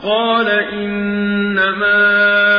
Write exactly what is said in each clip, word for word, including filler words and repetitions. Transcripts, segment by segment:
قال إنما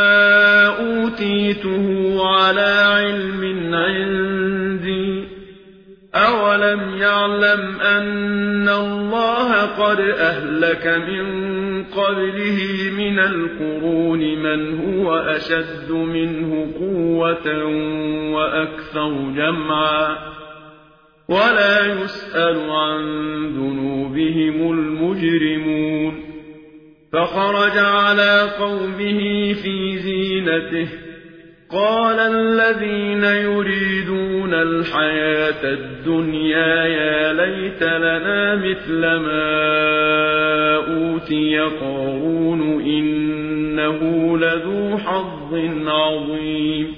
أوتيته على علم عندي أولم يعلم أن الله قد أهلك من قبله من القرون من هو أشد منه قوة وأكثر جمعا ولا يسأل عن ذنوبهم المجرمون فخرج على قومه في زينته قال الذين يريدون الحياة الدنيا يا ليت لنا مثل ما أوتي قارون إنه لذو حظ عظيم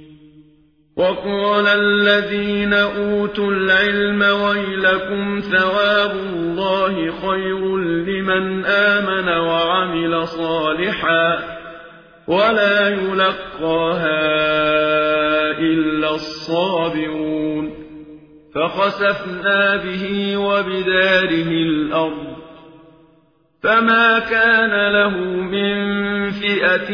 وقال الذين أوتوا العلم ويلكم ثواب الله خير لمن آمن وعمل صالحا ولا يلقاها إلا الصابرون فخسفنا به وبداره الأرض فما كان له من فئة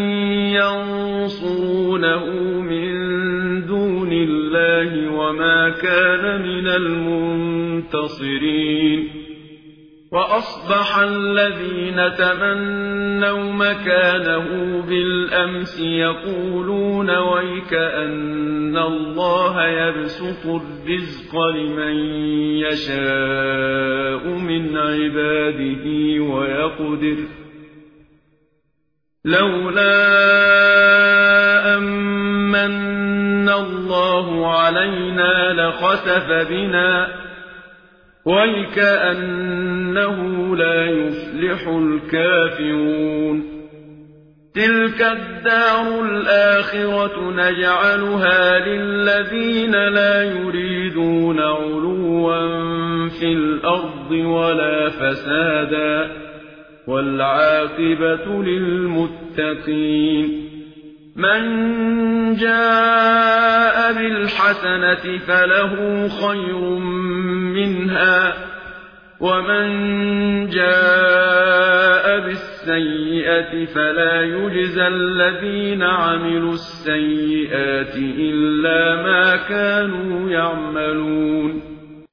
ينصرونه من دون الله وما كان من المنتصرين وأصبح الذين تمنوا مكانه بالأمس يقولون ويك أن الله يبسط الرزق لمن يشاء من عباده ويقدر لولا أمن الله علينا لخسف بنا ويكأنه لا يفلح الكافرون تلك الدار الآخرة نجعلها للذين لا يريدون علوا في الأرض ولا فسادا والعاقبة للمتقين من جاء بالحسنة فله خير منها ومن جاء بالسيئة فلا يجزى الذين عملوا السيئات إلا ما كانوا يعملون